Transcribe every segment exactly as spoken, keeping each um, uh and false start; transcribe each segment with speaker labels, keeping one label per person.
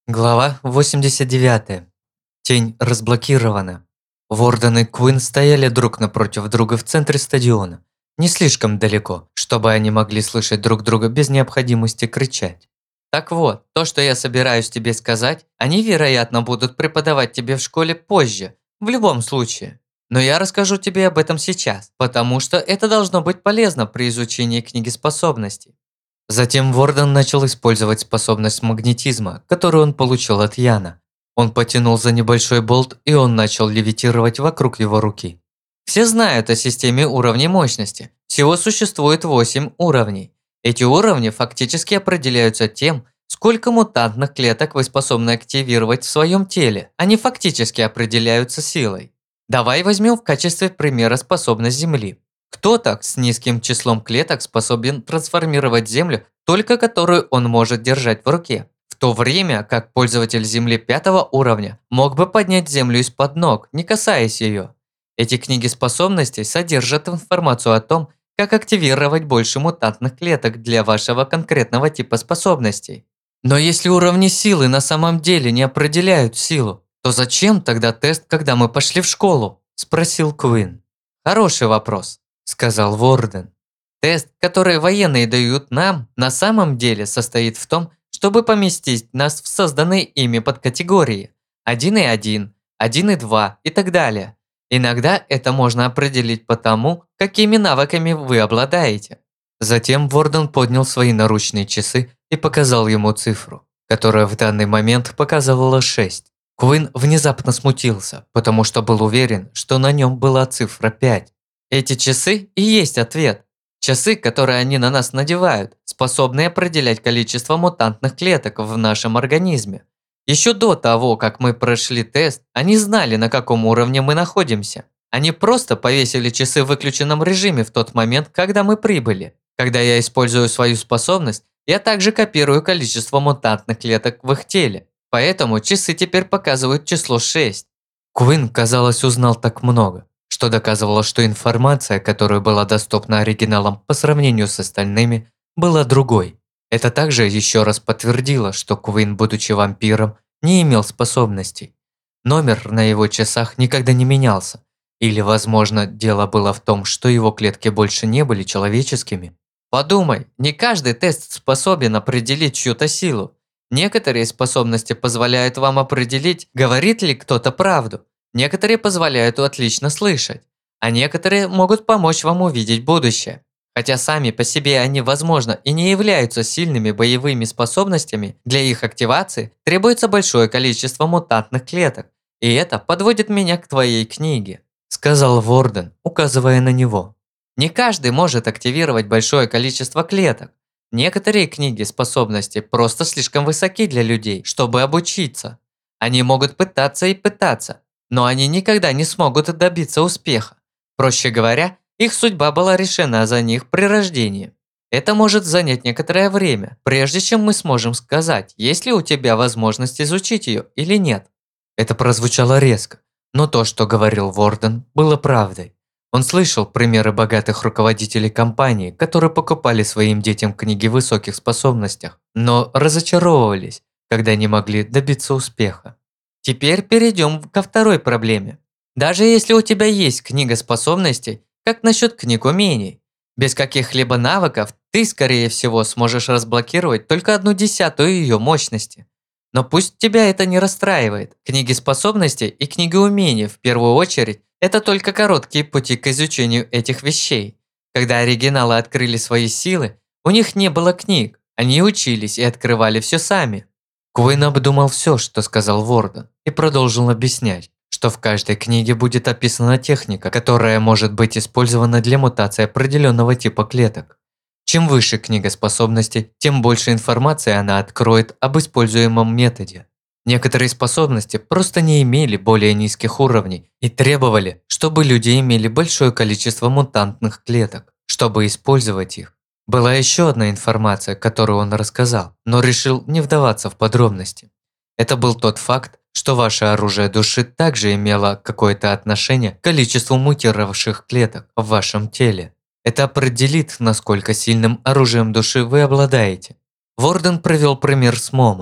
Speaker 1: Глава восемьдесят девять. Тень разблокирована. Ворден и Куин стояли друг напротив друга в центре стадиона, не слишком далеко, чтобы они могли слышать друг друга без необходимости кричать. Так вот, то, что я собираюсь тебе сказать, они, вероятно, будут преподавать тебе в школе позже, в любом случае. Но я расскажу тебе об этом сейчас, потому что это должно быть полезно при изучении книги способностей. Затем Ворден начал использовать способность магнетизма, которую он получил от Яна. Он потянул за небольшой болт, и он начал левитировать вокруг его руки. Все знают о системе уровней мощности. Всего существует восемь уровней. Эти уровни фактически определяются тем, сколько мутантных клеток вы способны активировать в своем теле. Они фактически определяются силой. Давай возьмем в качестве примера способность Земли. Кто-то с низким числом клеток способен трансформировать Землю, только которую он может держать в руке, в то время как пользователь Земли пятого уровня мог бы поднять Землю из-под ног, не касаясь ее. Эти книги способностей содержат информацию о том, как активировать больше мутантных клеток для вашего конкретного типа способностей. Но если уровни силы на самом деле не определяют силу, то зачем тогда тест, когда мы пошли в школу? Спросил Куин. Хороший вопрос, сказал Ворден. Тест, который военные дают нам, на самом деле состоит в том, чтобы поместить нас в созданные ими подкатегории один и один, один и два и так далее. Иногда это можно определить по тому, какими навыками вы обладаете. Затем Ворден поднял свои наручные часы и показал ему цифру, которая в данный момент показывала шесть. Куин внезапно смутился, потому что был уверен, что на нем была цифра пять. Эти часы и есть ответ. Часы, которые они на нас надевают, способны определять количество мутантных клеток в нашем организме. Еще до того, как мы прошли тест, они знали, на каком уровне мы находимся. Они просто повесили часы в выключенном режиме в тот момент, когда мы прибыли. Когда я использую свою способность, я также копирую количество мутантных клеток в их теле. Поэтому часы теперь показывают число шесть. Куин, казалось, узнал так много, что доказывало, что информация, которая была доступна оригиналам по сравнению с остальными, была другой. Это также еще раз подтвердило, что Куин, будучи вампиром, не имел способностей. Номер на его часах никогда не менялся. Или, возможно, дело было в том, что его клетки больше не были человеческими. Подумай, не каждый тест способен определить чью-то силу. Некоторые способности позволяют вам определить, говорит ли кто-то правду. Некоторые позволяют отлично слышать, а некоторые могут помочь вам увидеть будущее. Хотя сами по себе они, возможно, и не являются сильными боевыми способностями, для их активации требуется большое количество мутантных клеток. И это подводит меня к твоей книге, сказал Ворден, указывая на него. Не каждый может активировать большое количество клеток. Некоторые книги способностей просто слишком высоки для людей, чтобы обучиться. Они могут пытаться и пытаться, но они никогда не смогут добиться успеха. Проще говоря, их судьба была решена за них при рождении. Это может занять некоторое время, прежде чем мы сможем сказать, есть ли у тебя возможность изучить ее или нет. Это прозвучало резко, но то, что говорил Ворден, было правдой. Он слышал примеры богатых руководителей компаний, которые покупали своим детям книги в высоких способностях, но разочаровывались, когда не могли добиться успеха. Теперь перейдем ко второй проблеме. Даже если у тебя есть книга способностей, как насчет книг умений? Без каких-либо навыков ты, скорее всего, сможешь разблокировать только одну десятую ее мощности. Но пусть тебя это не расстраивает. Книги способностей и книги умений, в первую очередь, это только короткие пути к изучению этих вещей. Когда оригиналы открыли свои силы, у них не было книг. Они учились и открывали все сами. Куин обдумал все, что сказал Ворден, и продолжил объяснять, что в каждой книге будет описана техника, которая может быть использована для мутации определенного типа клеток. Чем выше книга способностей, тем больше информации она откроет об используемом методе. Некоторые способности просто не имели более низких уровней и требовали, чтобы люди имели большое количество мутантных клеток, чтобы использовать их. Была еще одна информация, которую он рассказал, но решил не вдаваться в подробности. Это был тот факт, что ваше оружие души также имело какое-то отношение к количеству мутировавших клеток в вашем теле. Это определит, насколько сильным оружием души вы обладаете. Ворден привел пример с Момо.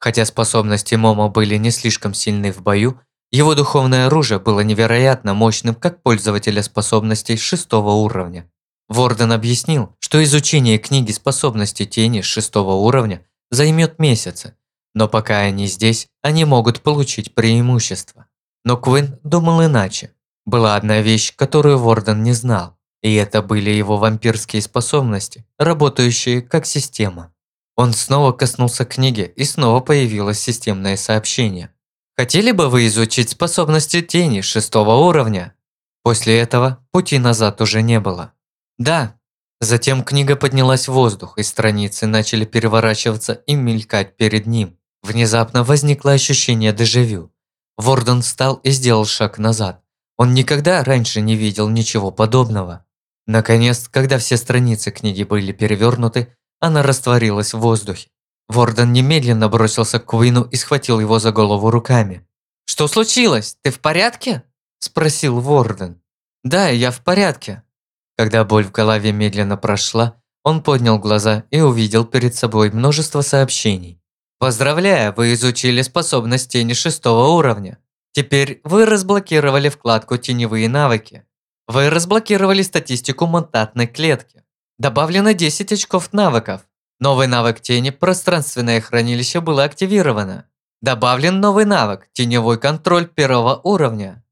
Speaker 1: Хотя способности Момо были не слишком сильны в бою, его духовное оружие было невероятно мощным как пользователя способностей шестого уровня. Ворден объяснил, что изучение книги способностей тени шестого уровня займет месяцы, но пока они здесь, они могут получить преимущество. Но Квин думал иначе. Была одна вещь, которую Ворден не знал, и это были его вампирские способности, работающие как система. Он снова коснулся книги, и снова появилось системное сообщение. «Хотели бы вы изучить способности тени шестого уровня?» После этого пути назад уже не было. «Да». Затем книга поднялась в воздух, и страницы начали переворачиваться и мелькать перед ним. Внезапно возникло ощущение дежавю. Ворден встал и сделал шаг назад. Он никогда раньше не видел ничего подобного. Наконец, когда все страницы книги были перевернуты, она растворилась в воздухе. Ворден немедленно бросился к Квину и схватил его за голову руками. «Что случилось? Ты в порядке?» – спросил Ворден. «Да, я в порядке». Когда боль в голове медленно прошла, он поднял глаза и увидел перед собой множество сообщений. «Поздравляю, вы изучили способность тени шестого уровня. Теперь вы разблокировали вкладку «Теневые навыки». Вы разблокировали статистику мутантной клетки. Добавлено десять очков навыков. Новый навык тени «Пространственное хранилище» было активировано. Добавлен новый навык «Теневой контроль первого уровня».